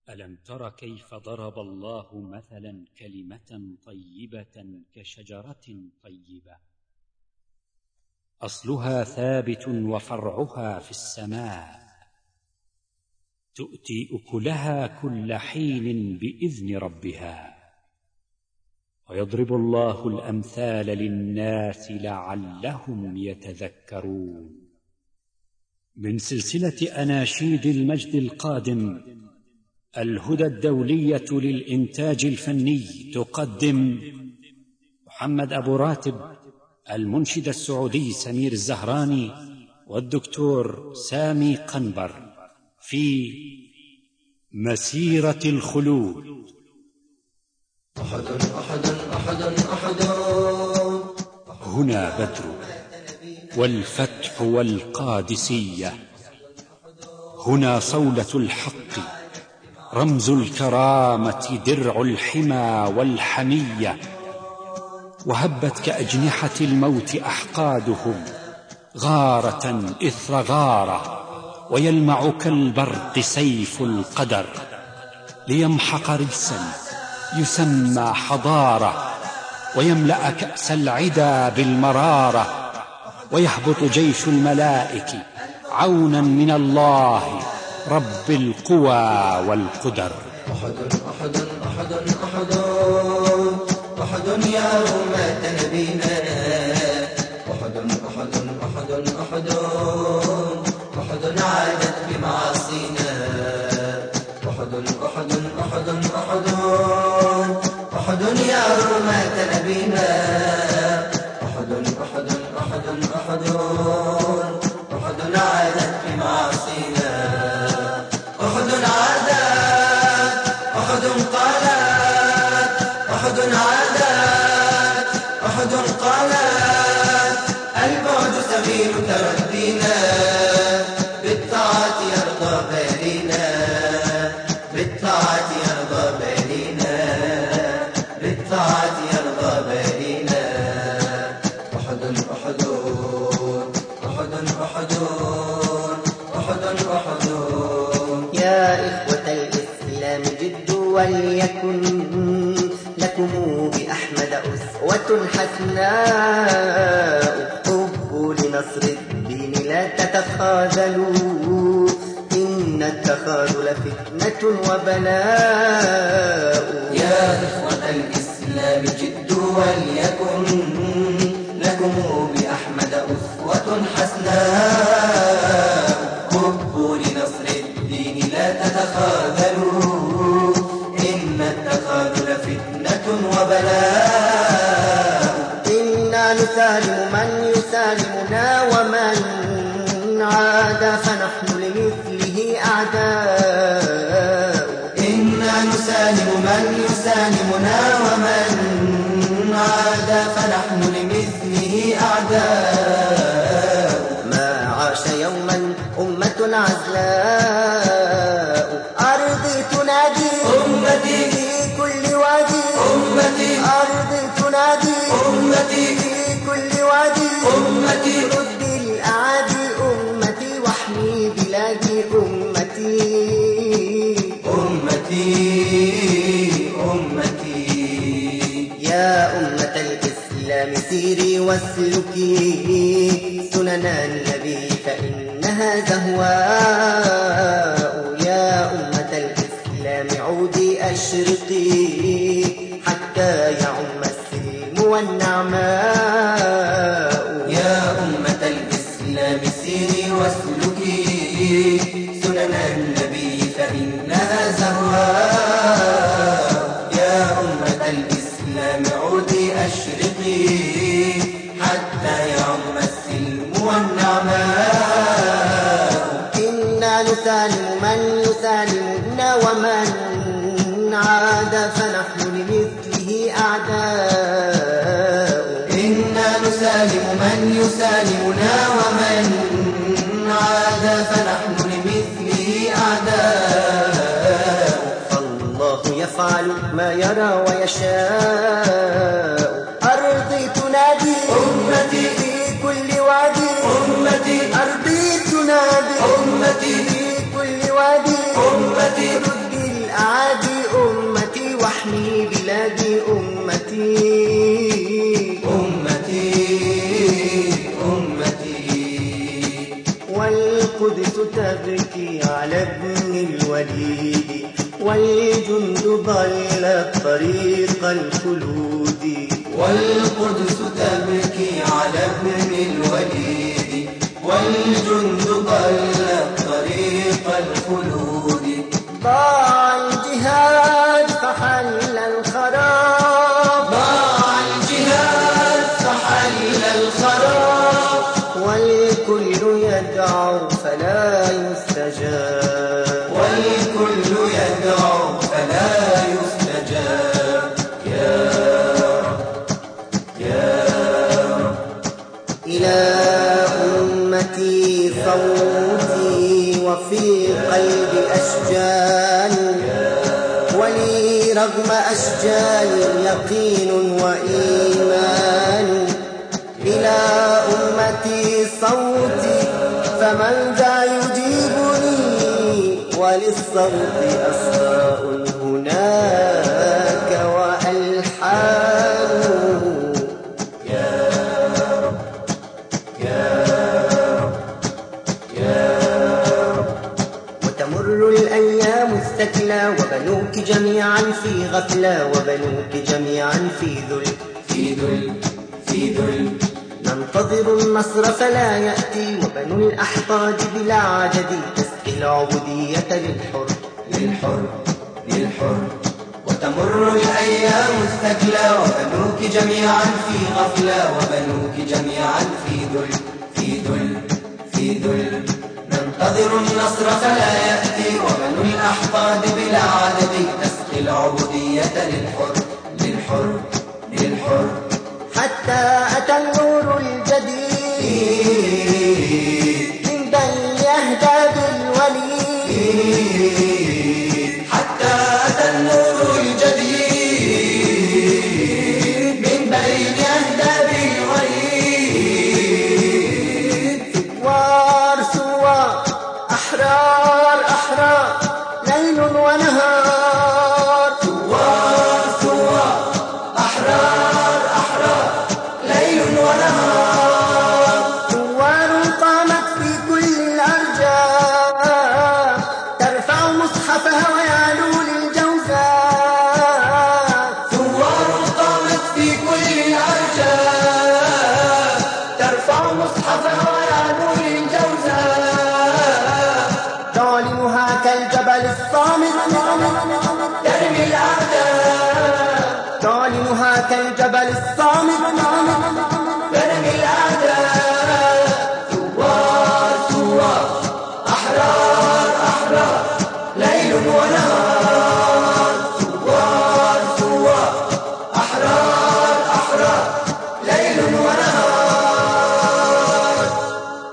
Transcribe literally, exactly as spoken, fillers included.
ألم تر كيف ضرب الله مثلا كلمة طيبة كشجرة طيبة أصلها ثابت وفرعها في السماء تؤتي أكلها كل حين بإذن ربها ويضرب الله الأمثال للناس لعلهم يتذكرون. من سلسلة أناشيد المجد القادم الهدى الدولية للإنتاج الفني تقدم محمد أبو راتب، المنشد السعودي سمير الزهراني، والدكتور سامي قنبر في مسيرة الخلود. أحد أحد أحد أحد هنا بدر والفتح والقادسية، هنا صولة الحق رمز الكرامة درع الحمى والحمية، وهبت كأجنحة الموت أحقادهم غارة إثر غارة، ويلمع كالبرق سيف القدر ليمحق رجسا يسمى حضارة، ويملأ كأس العدا بالمرارة، ويهبط جيش الملائكة عونا من الله رب القوى والقدر. أحد أحد أحد أحد أحد يا أمة نبينا، أحد أحد أحد أحد أحد عادت بمعاصينا، أحد أحد أحد أحد أحد يا أمة نبينا، أحد أحد أحد أحد أحد عادت بمعاصينا، أحد عادت أحد قالت أحد عادت أحد قالت البعد سبيل تردينا، بالطاعة يرضى بالينا، بالطاعة يرضى بالينا، بالطاعة يرضى بالينا. أحد أحد أحد أحد أحد أحد يا إخوة الإسلام جدوا وليكن لكم بأحمد أسوة حسناء، حبوا لنصر الدين لا تتخاذلوا، إن التخاذل فتنة وبلاء. يا إخوة الإسلام جدوا وليكن لكم بأحمد أسوة حسناء، حبوا لنصر الدين لا تتخاذلوا، إن التخاذل فتنة وبلاء. إنا نسالم من يسالمنا، ومن عاد فنحن لمثله أعداء. إنا نسالم من يسالمنا، ومن عاد فنحن لمثله أعداء. ما عاش يوما أمة عزلاء أرضي تنادي أمتي في كل وادي، أمتي أرضي تنادي أمتي في كل وادي، أمتي رد الأعادي أمتي واحمي بلادي أمتي، أمتي أمتي. يا أمة الإسلام سيري واسلكي سنن النبي فإنها زهواء، يا أمة الإسلام عودي أشرقي حتى يعم السلم والنعماء. يا أمة الإسلام سيري واسلكي سنن النبي فإنها زهواء، يا أمة الإسلام عودي أشرقي حتى يعم السلم والنعماء. إنا نسالم من يسالمنا، ومن عاد فنحن لمثله أعداء. إنا نسالم من يسالمنا، ومن عاد فنحن لمثله أعداء. فالله يفعل ما يرى ويشاء، أرضي تنادي أمتي في كل وادي، أمتي أرضي تنادي أمتي في كل وادي، أمتي رد الأعادي تبكي على ابن الوليد والجند ضلت طريق الخلود والقدس تبكي على ابن الوليد والجند ضلت طريق الخلود ضاع الجهاد فحل الخراب ضاع الجهاد فحل الخراب والكل يدعو فلا يستجاب والكل يدعو فلا يستجاب يا رب يا رب إلى أمتي صوتي وفي قلبي أشجان ولي رغم أشجان يقين وإيمان إلى أمتي صوتي فمن ذا يجيبني وللصوت أصداء هناك وألحان يا رب يا رب يا رب وتمر الأيام الثكلى وبنوك جميعا في غفلة وبنوك جميعا في ذل في ذل في ذل ننتظر النصر فلا يأتي وبنو الأحقاد بلا عدد تسقي العبودية للحر للحر للحر وتمر الأيام الثكلى وبنوك جميعا في غفلة وبنوك جميعا في ذل في ذل في ذل ننتظر النصر فلا يأتي وبنو الأحقاد بلا عدد تسقي العبودية للحر للحر للحر حتى أتى النور الجديد من بين أهداب الوليد حتى أتى النور الجديد من بين أهداب الوليد ثوار ثوار أحرار أحرار ليل ونهار ثوار ثوار أحرار أحرار ليل ونهار ثوار قامت في كل الأرجاء ترفع مصحفها ويعلو للجوزاء ثوار قامت في كل الأرجاء ترفع مصحفها ويعلو للجوزاء تعلنها كالجبل الصامت ترمي الأعداء تعلنها كالجبل الصامت